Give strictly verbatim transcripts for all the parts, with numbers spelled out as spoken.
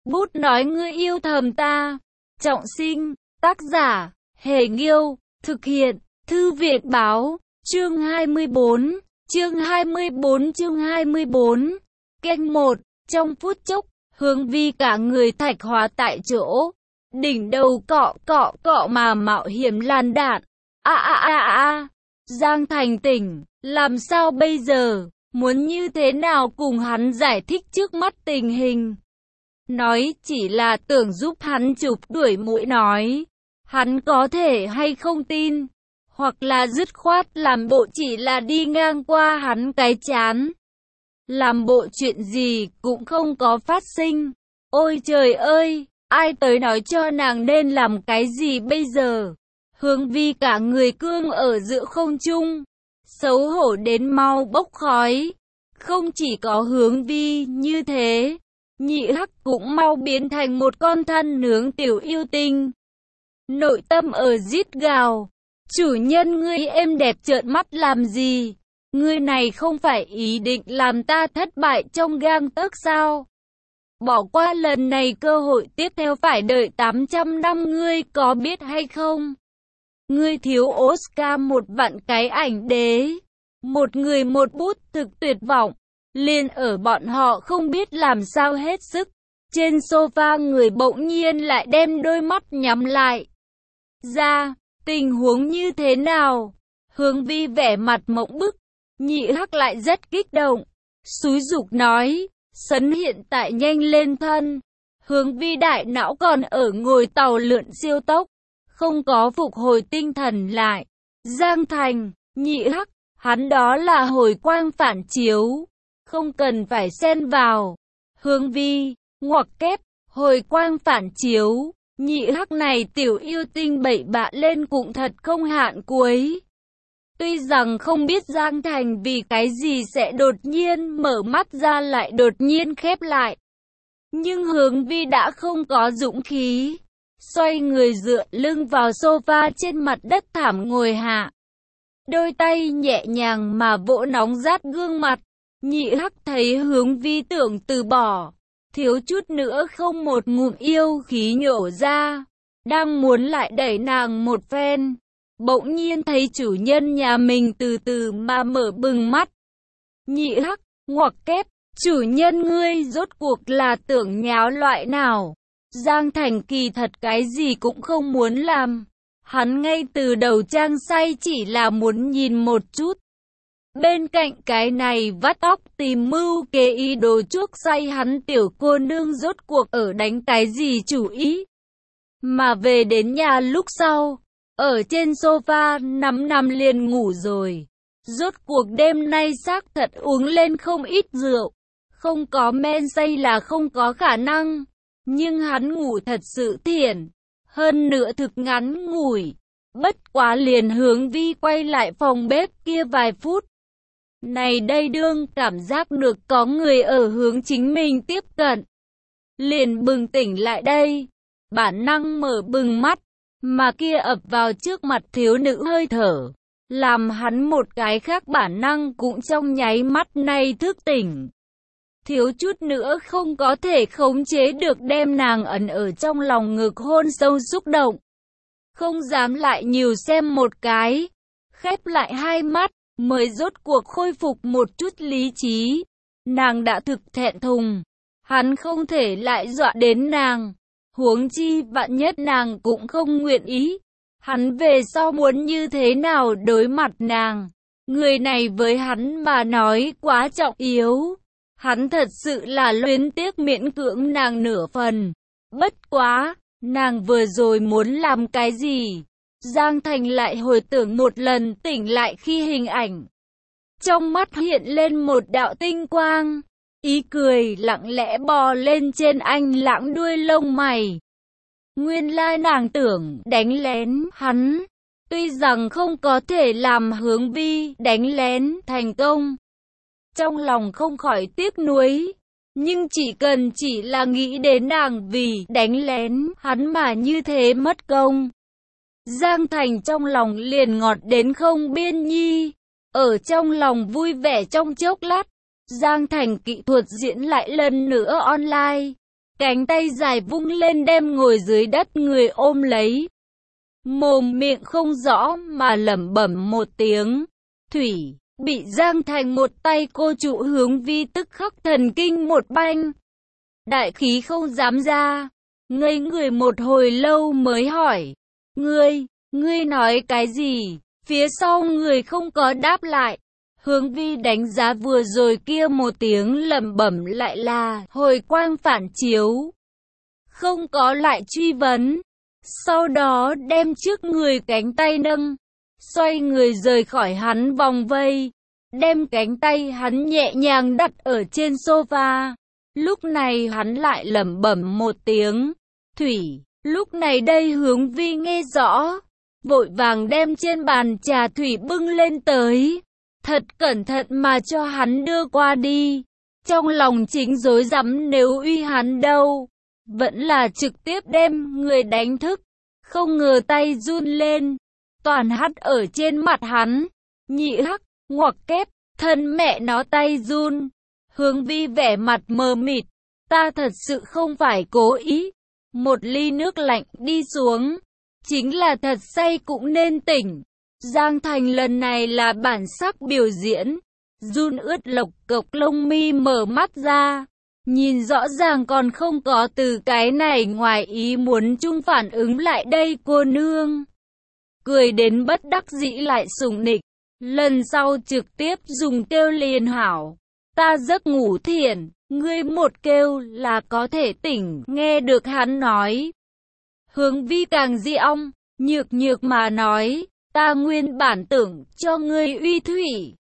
Bút nói ngươi yêu thầm ta. Trọng sinh, tác giả, Hề Nghiêu, thực hiện, Thư viện Báo, chương hai mươi bốn, chương hai mươi bốn chương hai mươi bốn, kênh một, trong phút chốc, Hướng Vi cả người thạch hóa tại chỗ, đỉnh đầu cọ cọ cọ mà mạo hiểm làn đạn, a a a a, Giang Thành tỉnh, làm sao bây giờ, muốn như thế nào cùng hắn giải thích trước mắt tình hình. Nói chỉ là tưởng giúp hắn chụp đuổi mũi nói, hắn có thể hay không tin, hoặc là dứt khoát làm bộ chỉ là đi ngang qua hắn cái chán. Làm bộ chuyện gì cũng không có phát sinh. Ôi trời ơi, ai tới nói cho nàng nên làm cái gì bây giờ? Hướng Vi cả người cương ở giữa không trung, xấu hổ đến mau bốc khói. Không chỉ có Hướng Vi như thế, Nhị Hắc cũng mau biến thành một con than nướng tiểu yêu tinh. Nội tâm ở rít gào, chủ nhân ngươi êm đẹp trợn mắt làm gì? Ngươi này không phải ý định làm ta thất bại trong gang tấc sao? Bỏ qua lần này cơ hội tiếp theo phải đợi tám trăm năm ngươi có biết hay không? Ngươi thiếu Oscar một vạn cái ảnh đế. Một người một bút thực tuyệt vọng. Liền ở bọn họ không biết làm sao hết sức. Trên sofa người bỗng nhiên lại đem đôi mắt nhắm lại. Ra, tình huống như thế nào? Hướng Vi vẻ mặt mộng bức. Nhị Hắc lại rất kích động. Xúi giục nói, sấn hiện tại nhanh lên thân. Hướng Vi đại não còn ở ngồi tàu lượn siêu tốc. Không có phục hồi tinh thần lại. Giang Thành, Nhị Hắc, hắn đó là hồi quang phản chiếu. Không cần phải xen vào. Hướng Vi, ngoặc kép, hồi quang phản chiếu. Nhị Hắc này tiểu yêu tinh bậy bạ lên cũng thật không hạn cuối. Tuy rằng không biết Giang Thành vì cái gì sẽ đột nhiên mở mắt ra lại đột nhiên khép lại. Nhưng Hướng Vi đã không có dũng khí. Xoay người dựa lưng vào sofa trên mặt đất thảm ngồi hạ. Đôi tay nhẹ nhàng mà vỗ nóng rát gương mặt. Nhị Hắc thấy Hướng Vi tưởng từ bỏ. Thiếu chút nữa không một ngụm yêu khí nhổ ra. Đang muốn lại đẩy nàng một phen. Bỗng nhiên thấy chủ nhân nhà mình từ từ mà mở bừng mắt. Nhị Hắc, ngoặc kép, chủ nhân ngươi rốt cuộc là tưởng nháo loại nào? Giang Thành kỳ thật cái gì cũng không muốn làm. Hắn ngay từ đầu trang say chỉ là muốn nhìn một chút. Bên cạnh cái này vắt óc tìm mưu kế ý đồ chuốc say hắn tiểu cô nương rốt cuộc ở đánh cái gì chủ ý. Mà về đến nhà lúc sau, ở trên sofa nằm nằm liền ngủ rồi. Rốt cuộc đêm nay xác thật uống lên không ít rượu. Không có men say là không có khả năng. Nhưng hắn ngủ thật sự thiện. Hơn nữa thực ngắn ngủi. Bất quá liền Hướng Vi quay lại phòng bếp kia vài phút. Này đây đương cảm giác được có người ở hướng chính mình tiếp cận. Liền bừng tỉnh lại đây. Bản năng mở bừng mắt. Mà kia ập vào trước mặt thiếu nữ hơi thở. Làm hắn một cái khác bản năng cũng trong nháy mắt này thức tỉnh. Thiếu chút nữa không có thể khống chế được đem nàng ẩn ở trong lòng ngực hôn sâu xúc động. Không dám lại nhiều xem một cái. Khép lại hai mắt, mới rốt cuộc khôi phục một chút lý trí. Nàng đã thực thẹn thùng. Hắn không thể lại dọa đến nàng. Huống chi vạn nhất nàng cũng không nguyện ý. Hắn về sau muốn như thế nào đối mặt nàng. Người này với hắn mà nói quá trọng yếu. Hắn thật sự là luyến tiếc miễn cưỡng nàng nửa phần. Bất quá, nàng vừa rồi muốn làm cái gì? Giang Thành lại hồi tưởng một lần tỉnh lại khi hình ảnh. Trong mắt hiện lên một đạo tinh quang. Ý cười lặng lẽ bò lên trên anh lãng đuôi lông mày. Nguyên lai nàng tưởng đánh lén hắn. Tuy rằng không có thể làm Hướng Vi đánh lén thành công. Trong lòng không khỏi tiếc nuối. Nhưng chỉ cần chỉ là nghĩ đến nàng vì đánh lén hắn mà như thế mất công. Giang Thành trong lòng liền ngọt đến không biên nhi. Ở trong lòng vui vẻ trong chốc lát. Giang Thành kỹ thuật diễn lại lần nữa online. cánh tay dài vung lên đem ngồi dưới đất người ôm lấy. Mồm miệng không rõ mà lẩm bẩm một tiếng. Thủy, bị Giang Thành một tay cô trụ Hướng Vi tức khắc thần kinh một banh. Đại khí không dám ra, ngây người một hồi lâu mới hỏi. Ngươi, ngươi nói cái gì? Phía sau người không có đáp lại. Hướng Vi đánh giá vừa rồi kia một tiếng lẩm bẩm lại là hồi quang phản chiếu. Không có lại truy vấn. Sau đó đem trước người cánh tay nâng, xoay người rời khỏi hắn vòng vây, đem cánh tay hắn nhẹ nhàng đặt ở trên sofa. Lúc này hắn lại lẩm bẩm một tiếng. Thủy, lúc này đây Hướng Vi nghe rõ, vội vàng đem trên bàn trà thủy bưng lên tới, thật cẩn thận mà cho hắn đưa qua đi. Trong lòng chính rối rắm nếu uy hắn đâu, vẫn là trực tiếp đem người đánh thức. Không ngờ tay run lên, toàn hắt ở trên mặt hắn. Nhị hắc, ngoặc kép, thân mẹ nó tay run. Hướng Vi vẻ mặt mờ mịt, ta thật sự không phải cố ý. Một ly nước lạnh đi xuống, chính là thật say cũng nên tỉnh. Giang Thành lần này là bản sắc biểu diễn, run ướt lộc cộc lông mi mở mắt ra. Nhìn rõ ràng còn không có từ cái này ngoài ý muốn chung phản ứng lại đây cô nương. Cười đến bất đắc dĩ lại sủng nịch. Lần sau trực tiếp dùng kêu liền hảo. Ta giấc ngủ thiện, ngươi một kêu là có thể tỉnh, nghe được hắn nói. Hướng Vi càng di ong, nhược nhược mà nói, ta nguyên bản tưởng cho ngươi uy thủy.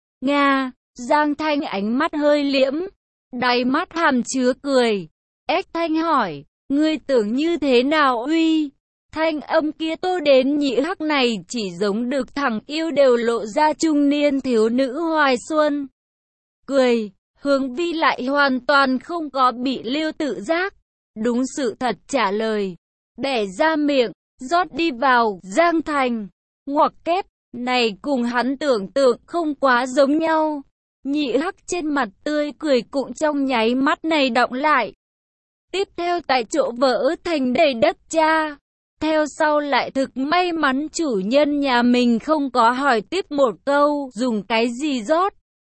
Nga, Giang Thanh ánh mắt hơi liễm. Đáy mắt hàm chứa cười. Ếch Thanh hỏi, ngươi tưởng như thế nào uy? Thanh âm kia tô đến nhị hắc này chỉ giống được thằng yêu đều lộ ra trung niên thiếu nữ hoài xuân. Cười, Hướng Vi lại hoàn toàn không có bị lưu tự giác. Đúng sự thật trả lời. Bẻ ra miệng, rót đi vào, Giang Thành. Ngoặc kép, này cùng hắn tưởng tượng không quá giống nhau. Nhị hắc trên mặt tươi cười cũng trong nháy mắt này đọng lại. Tiếp theo tại chỗ vỡ thành đầy đất cha. Theo sau lại thực may mắn chủ nhân nhà mình không có hỏi tiếp một câu dùng cái gì rót.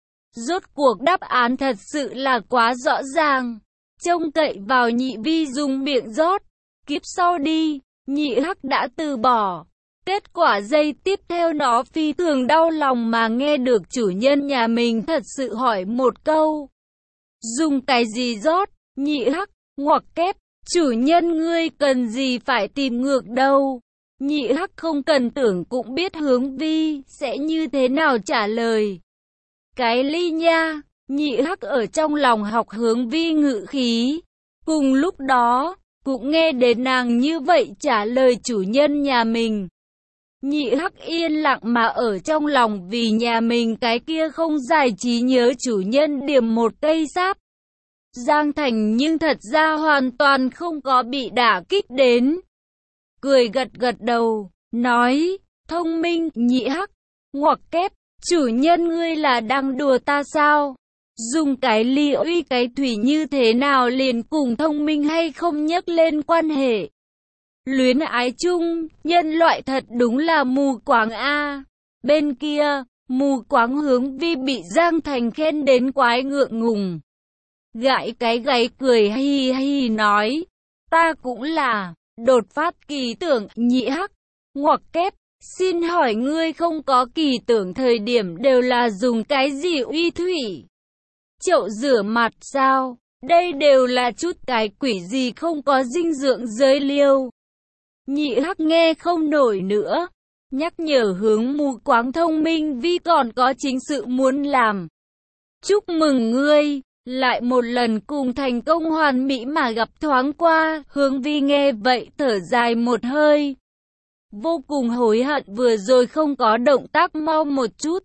Rốt cuộc đáp án thật sự là quá rõ ràng. Trông cậy vào nhị vi dùng miệng rót. Kiếp sau đi, nhị hắc đã từ bỏ. Kết quả giây tiếp theo nó phi thường đau lòng mà nghe được chủ nhân nhà mình thật sự hỏi một câu. Dùng cái gì rót? Nhị hắc, ngoặc kép, chủ nhân ngươi cần gì phải tìm ngược đâu. Nhị hắc không cần tưởng cũng biết Hướng Vi sẽ như thế nào trả lời. Cái ly nha, nhị hắc ở trong lòng học Hướng Vi ngự khí. Cùng lúc đó, cũng nghe đến nàng như vậy trả lời chủ nhân nhà mình. Nhị hắc yên lặng mà ở trong lòng vì nhà mình cái kia không giải trí nhớ chủ nhân điểm một cây sáp. Giang Thành nhưng thật ra hoàn toàn không có bị đả kích đến. Cười gật gật đầu, nói, thông minh, nhị hắc, ngoặc kép, chủ nhân ngươi là đang đùa ta sao? Dùng cái ly uy cái thủy như thế nào liền cùng thông minh hay không nhắc lên quan hệ. Luyến ái chung, nhân loại thật đúng là mù quáng a. Bên kia, mù quáng Hướng Vi bị Giang Thành khen đến quái ngượng ngùng. Gãi cái gáy cười hi hi nói, ta cũng là, đột phát kỳ tưởng, nhị hắc, ngoặc kép, xin hỏi ngươi không có kỳ tưởng thời điểm đều là dùng cái gì uy thủy? Chậu rửa mặt sao? Đây đều là chút cái quỷ gì không có dinh dưỡng giới liêu. Nhị hắc nghe không nổi nữa, nhắc nhở Hướng mù quáng thông minh Vi còn có chính sự muốn làm. Chúc mừng ngươi, lại một lần cùng thành công hoàn mỹ mà gặp thoáng qua. Hướng Vi nghe vậy thở dài một hơi. Vô cùng hối hận vừa rồi không có động tác mau một chút.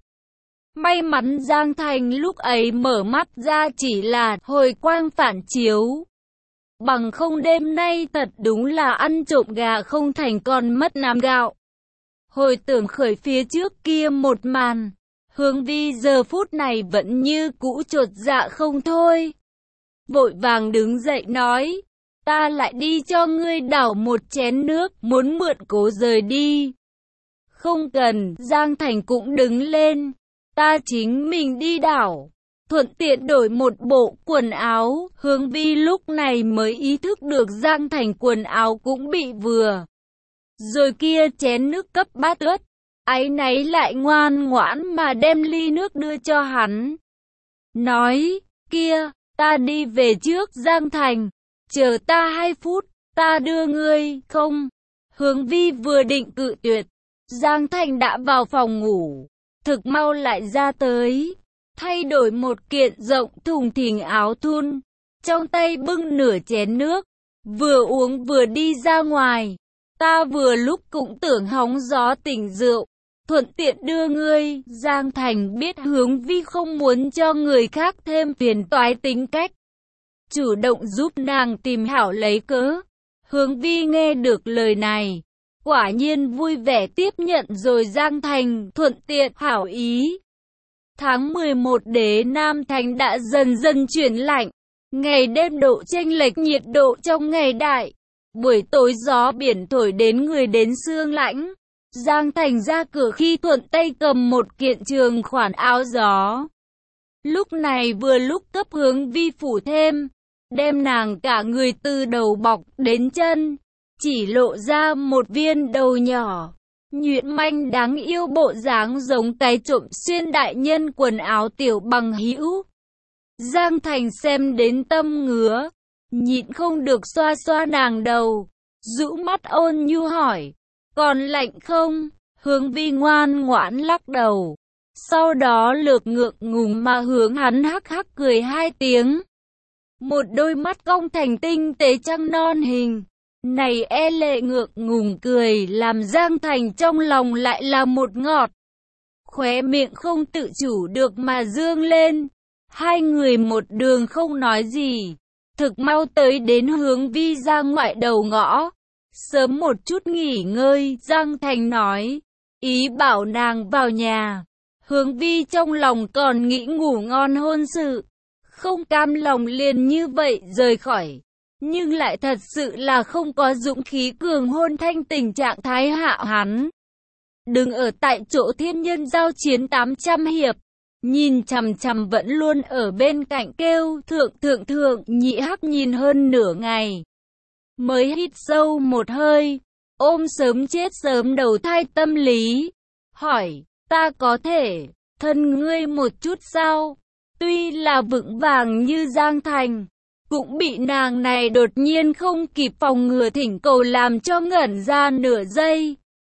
May mắn Giang Thành lúc ấy mở mắt ra chỉ là hồi quang phản chiếu. Bằng không đêm nay thật đúng là ăn trộm gà không thành còn mất nắm gạo. Hồi tưởng khởi phía trước kia một màn, Hướng Vi giờ phút này vẫn như cũ chột dạ không thôi. Vội vàng đứng dậy nói, ta lại đi cho ngươi đảo một chén nước, muốn mượn cớ rời đi. Không cần, Giang Thành cũng đứng lên, ta chính mình đi đảo. Thuận tiện đổi một bộ quần áo, Hướng Vi lúc này mới ý thức được Giang Thành quần áo cũng bị vừa. Rồi kia chén nước cấp bát ướt, áy náy lại ngoan ngoãn mà đem ly nước đưa cho hắn. Nói, kia, ta đi về trước Giang Thành, chờ ta hai phút, ta đưa ngươi, không. Hướng Vi vừa định cự tuyệt, Giang Thành đã vào phòng ngủ, thực mau lại ra tới. Thay đổi một kiện rộng thùng thình áo thun, trong tay bưng nửa chén nước, vừa uống vừa đi ra ngoài. Ta vừa lúc cũng tưởng hóng gió tỉnh rượu, thuận tiện đưa ngươi. Giang Thành biết Hướng Vi không muốn cho người khác thêm phiền toái tính cách, chủ động giúp nàng tìm hảo lấy cớ. Hướng Vi nghe được lời này, quả nhiên vui vẻ tiếp nhận rồi Giang Thành thuận tiện hảo ý. Tháng mười một đế Nam Thành đã dần dần chuyển lạnh, ngày đêm độ chênh lệch nhiệt độ trong ngày đại. Buổi tối gió biển thổi đến người đến xương lãnh. Giang Thành ra cửa khi thuận tay cầm một kiện trường khoản áo gió. Lúc này vừa lúc cấp Hướng Vi phủ thêm, đem nàng cả người từ đầu bọc đến chân, chỉ lộ ra một viên đầu nhỏ. Nhuyễn manh đáng yêu bộ dáng giống cái trộm xuyên đại nhân quần áo tiểu bằng hữu. Giang Thành xem đến tâm ngứa, nhịn không được xoa xoa nàng đầu, rũ mắt ôn nhu hỏi, còn lạnh không? Hướng Vi ngoan ngoãn lắc đầu, sau đó lược ngượng ngùng mà hướng hắn hắc hắc cười hai tiếng. Một đôi mắt cong thành tinh tế trăng non hình. Này e lệ ngượng ngùng cười làm Giang Thành trong lòng lại là một ngọt. Khóe miệng không tự chủ được mà dương lên. Hai người một đường không nói gì. Thực mau tới đến Hướng Vi ra ngoại đầu ngõ. Sớm một chút nghỉ ngơi, Giang Thành nói. Ý bảo nàng vào nhà. Hướng Vi trong lòng còn nghĩ ngủ ngon hôn sự. Không cam lòng liền như vậy rời khỏi. Nhưng lại thật sự là không có dũng khí cường hôn thanh tình trạng thái hạ hắn. Đừng ở tại chỗ thiên nhân giao chiến tám trăm hiệp. Nhìn chằm chằm vẫn luôn ở bên cạnh kêu thượng thượng thượng, nhị hắc nhìn hơn nửa ngày. Mới hít sâu một hơi, ôm sớm chết sớm đầu thai tâm lý. Hỏi, ta có thể thân ngươi một chút sao? Tuy là vững vàng như Giang Thành, cũng bị nàng này đột nhiên không kịp phòng ngừa thỉnh cầu làm cho ngẩn ra nửa giây.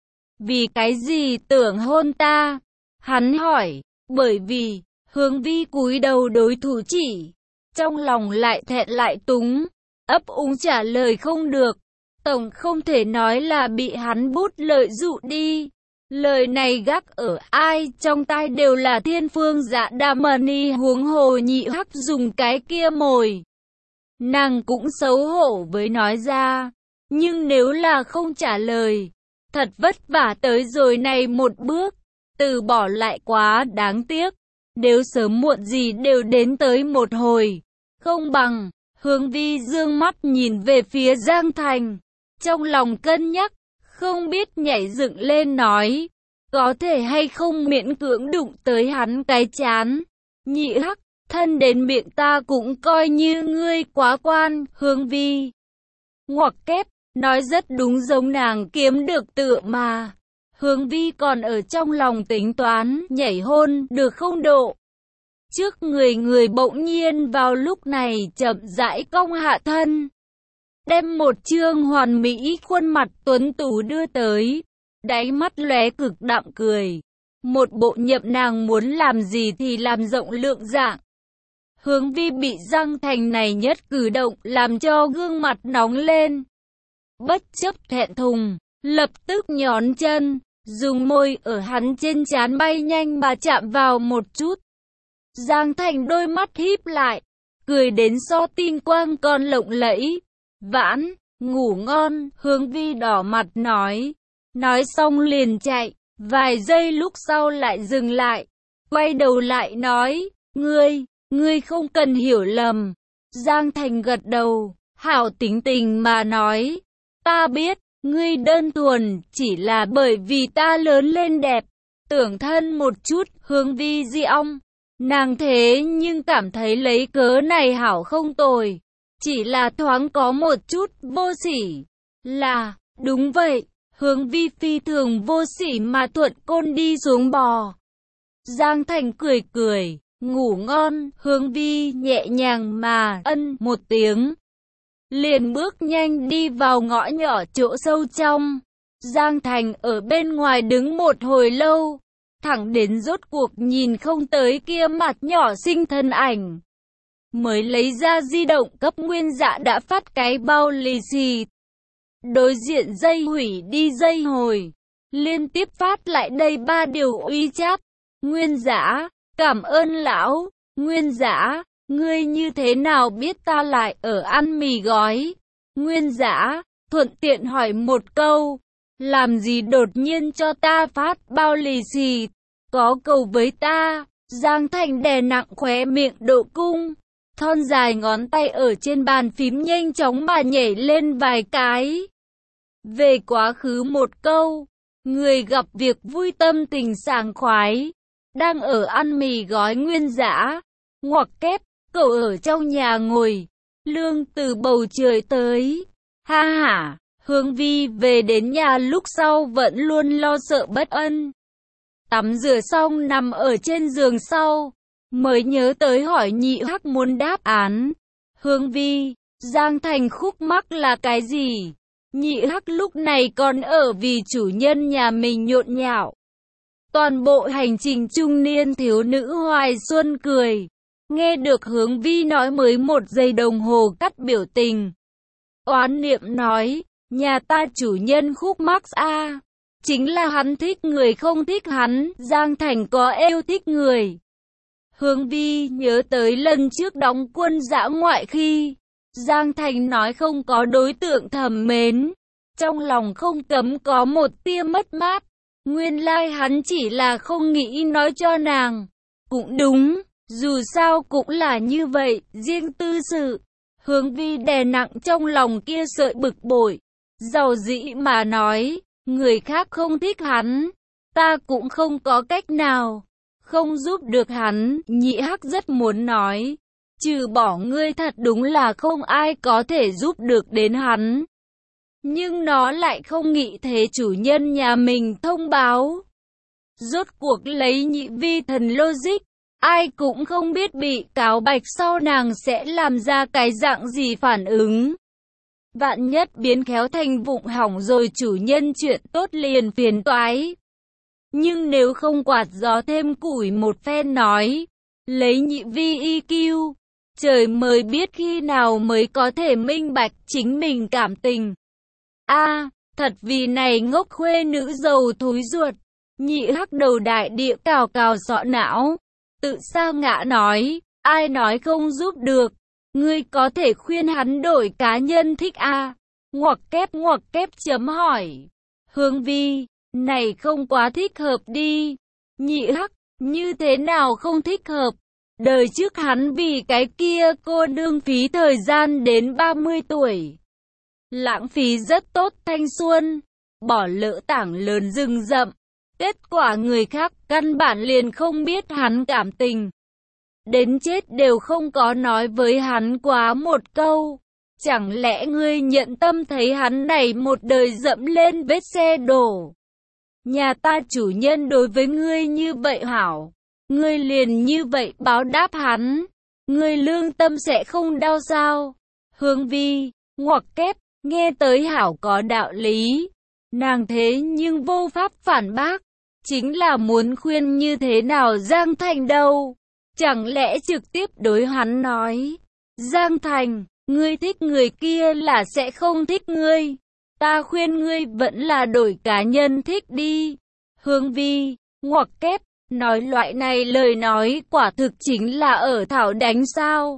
Vì cái gì tưởng hôn ta? Hắn hỏi, bởi vì, Hướng Vi cúi đầu đối thủ chỉ, trong lòng lại thẹn lại túng, ấp úng trả lời không được. Tổng không thể nói là bị hắn bút lợi dụ đi. Lời này gác ở ai trong tai đều là thiên phương dạ đa mani, huống hồ nhị hắc dùng cái kia mồi. Nàng cũng xấu hổ với nói ra, nhưng nếu là không trả lời, thật vất vả tới rồi này một bước, từ bỏ lại quá đáng tiếc. Nếu sớm muộn gì đều đến tới một hồi, không bằng. Hướng Vi dương mắt nhìn về phía Giang Thành, trong lòng cân nhắc, không biết nhảy dựng lên nói, có thể hay không miễn cưỡng đụng tới hắn cái chán. Nhị hắc, thân đến miệng ta cũng coi như ngươi quá quan. Hướng Vi ngoặc kép, nói rất đúng, giống nàng kiếm được tựa mà. Hướng Vi còn ở trong lòng tính toán, nhảy hôn, được không độ. Trước người người bỗng nhiên vào lúc này chậm rãi cong hạ thân, đem một trương hoàn mỹ khuôn mặt tuấn tú đưa tới, đáy mắt lóe cực đạm cười, một bộ nhậm nàng muốn làm gì thì làm rộng lượng dạng. Hướng Vi bị Giang Thành này nhất cử động làm cho gương mặt nóng lên, bất chấp thẹn thùng, lập tức nhón chân, dùng môi ở hắn trên trán bay nhanh mà chạm vào một chút. Giang Thành đôi mắt híp lại, cười đến so tinh quang còn lộng lẫy. Vãn, ngủ ngon. Hướng Vi đỏ mặt nói. Nói xong liền chạy, vài giây lúc sau lại dừng lại, quay đầu lại nói, ngươi, ngươi không cần hiểu lầm. Giang Thành gật đầu, Hảo tính tình mà nói, ta biết, ngươi đơn thuần chỉ là bởi vì ta lớn lên đẹp, tưởng thân một chút, Hướng Vi di ong. Nàng thế nhưng cảm thấy lấy cớ này hảo không tồi, chỉ là thoáng có một chút vô sỉ. Là, đúng vậy, Hướng Vi phi thường vô sỉ mà thuận côn đi xuống bò. Giang Thành cười cười, ngủ ngon, Hướng Vi nhẹ nhàng mà ân một tiếng. Liền bước nhanh đi vào ngõ nhỏ chỗ sâu trong. Giang Thành ở bên ngoài đứng một hồi lâu, thẳng đến rốt cuộc nhìn không tới kia mặt nhỏ xinh thân ảnh. Mới lấy ra di động cấp Nguyên Dạ đã phát cái bao lì xì. Đối diện dây hủy đi dây hồi, liên tiếp phát lại đây ba điều uy cháp. Nguyên Dạ, cảm ơn lão. Nguyên Dạ, ngươi như thế nào biết ta lại ở ăn mì gói? Nguyên Dạ, thuận tiện hỏi một câu, làm gì đột nhiên cho ta phát bao lì xì? Có cầu với ta. Giang Thành đè nặng khóe miệng độ cung, thon dài ngón tay ở trên bàn phím nhanh chóng mà nhảy lên vài cái. Về quá khứ một câu, người gặp việc vui tâm tình sảng khoái, đang ở ăn mì gói Nguyên Dạ, ngoặc kép, cậu ở trong nhà ngồi, lương từ bầu trời tới. Ha ha, Hướng Vi về đến nhà lúc sau vẫn luôn lo sợ bất an. Tắm rửa xong nằm ở trên giường sau, mới nhớ tới hỏi Nhị Hắc muốn đáp án. Hướng Vi, Giang Thành khúc mắc là cái gì? Nhị Hắc lúc này còn ở vì chủ nhân nhà mình nhộn nhạo. Toàn bộ hành trình trung niên thiếu nữ Hoài Xuân cười. Nghe được Hướng Vi nói mới một giây đồng hồ cắt biểu tình. Oán niệm nói, nhà ta chủ nhân khúc mắc a, chính là hắn thích người không thích hắn, Giang Thành có yêu thích người. Hướng Vi nhớ tới lần trước đóng quân dã ngoại khi Giang Thành nói không có đối tượng thầm mến, trong lòng không cấm có một tia mất mát. Nguyên lai hắn chỉ là không nghĩ nói cho nàng. Cũng đúng, dù sao cũng là như vậy, riêng tư sự. Hướng Vi đè nặng trong lòng kia sợi bực bội, giàu dĩ mà nói, người khác không thích hắn, ta cũng không có cách nào, không giúp được hắn. Nhị Hắc rất muốn nói, trừ bỏ ngươi thật đúng là không ai có thể giúp được đến hắn. Nhưng nó lại không nghĩ thế chủ nhân nhà mình thông báo. Rốt cuộc lấy nhị vi thần logic, ai cũng không biết bị cáo bạch sau nàng sẽ làm ra cái dạng gì phản ứng. Vạn nhất biến khéo thành vụng hỏng rồi chủ nhân chuyện tốt liền phiền toái. Nhưng nếu không quạt gió thêm củi một phen nói, lấy nhị vi i kiu, trời mới biết khi nào mới có thể minh bạch chính mình cảm tình. A, à, thật vì này ngốc khuê nữ giàu thối ruột. Nhị Hắc đầu đại địa cào cào sọ não, tự sao ngã nói, ai nói không giúp được, ngươi có thể khuyên hắn đổi cá nhân thích a. À? Ngoặc kép ngoặc kép chấm hỏi. Hướng Vi, này không quá thích hợp đi. Nhị Hắc, như thế nào không thích hợp? Đời trước hắn vì cái kia cô nương phí thời gian đến ba mươi tuổi. Lãng phí rất tốt thanh xuân, bỏ lỡ tảng lớn rừng rậm. Kết quả người khác căn bản liền không biết hắn cảm tình. Đến chết đều không có nói với hắn quá một câu. Chẳng lẽ ngươi nhận tâm thấy hắn này một đời dẫm lên vết xe đổ? Nhà ta chủ nhân đối với ngươi như vậy hảo, ngươi liền như vậy báo đáp hắn, ngươi lương tâm sẽ không đau sao? Hướng Vi, ngoặc kép, nghe tới hảo có đạo lý. Nàng thế nhưng vô pháp phản bác, chính là muốn khuyên như thế nào Giang Thành đâu. Chẳng lẽ trực tiếp đối hắn nói, Giang Thành, ngươi thích người kia là sẽ không thích ngươi. Ta khuyên ngươi vẫn là đổi cá nhân thích đi. Hướng Vi, ngoặc kép, nói loại này lời nói quả thực chính là ở thảo đánh sao.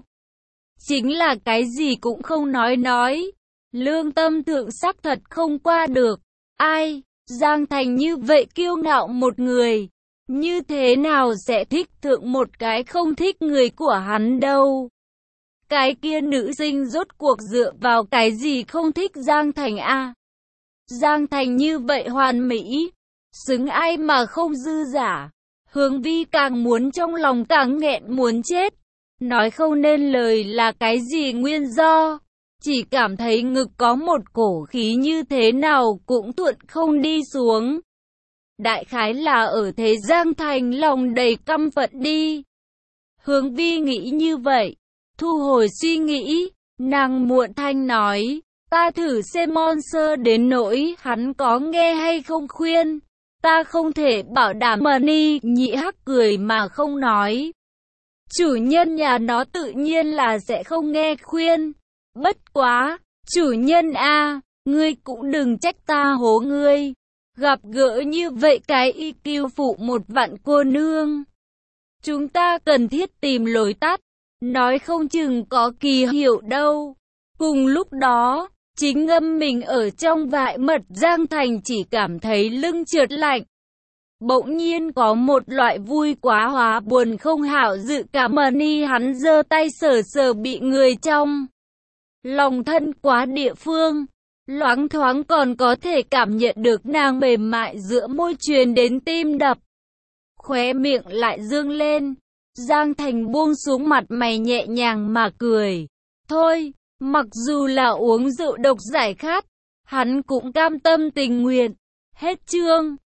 Chính là cái gì cũng không nói nói. Lương tâm thượng sắc thật không qua được. Ai, Giang Thành như vậy kiêu ngạo một người, như thế nào sẽ thích thượng một cái không thích người của hắn đâu. Cái kia nữ sinh rốt cuộc dựa vào cái gì không thích Giang Thành a? Giang Thành như vậy hoàn mỹ, xứng ai mà không dư giả. Hướng Vi càng muốn trong lòng càng nghẹn muốn chết. Nói không nên lời là cái gì nguyên do. Chỉ cảm thấy ngực có một cổ khí như thế nào cũng thuận không đi xuống. Đại khái là ở thế Giang Thành lòng đầy căm phẫn đi. Hướng Vi nghĩ như vậy. Thu hồi suy nghĩ, nàng muộn thanh nói. Ta thử xem Monster đến nỗi hắn có nghe hay không khuyên. Ta không thể bảo đảm mà Ni Nhị Hắc cười mà không nói. Chủ nhân nhà nó tự nhiên là sẽ không nghe khuyên. Bất quá, chủ nhân a, ngươi cũng đừng trách ta hố ngươi. Gặp gỡ như vậy cái i kiu phụ một vạn cô nương. Chúng ta cần thiết tìm lối tắt. Nói không chừng có kỳ hiệu đâu. Cùng lúc đó, chính ngâm mình ở trong vại mật Giang Thành chỉ cảm thấy lưng trượt lạnh. Bỗng nhiên có một loại vui quá hóa buồn không hảo dự cảm mà Ni hắn giơ tay sờ sờ bị người trong lòng thân quá địa phương. Loáng thoáng còn có thể cảm nhận được nàng mềm mại giữa môi truyền đến tim đập. Khóe miệng lại dương lên. Giang Thành buông xuống mặt mày nhẹ nhàng mà cười. Thôi, mặc dù là uống rượu độc giải khát, hắn cũng cam tâm tình nguyện. Hết chương.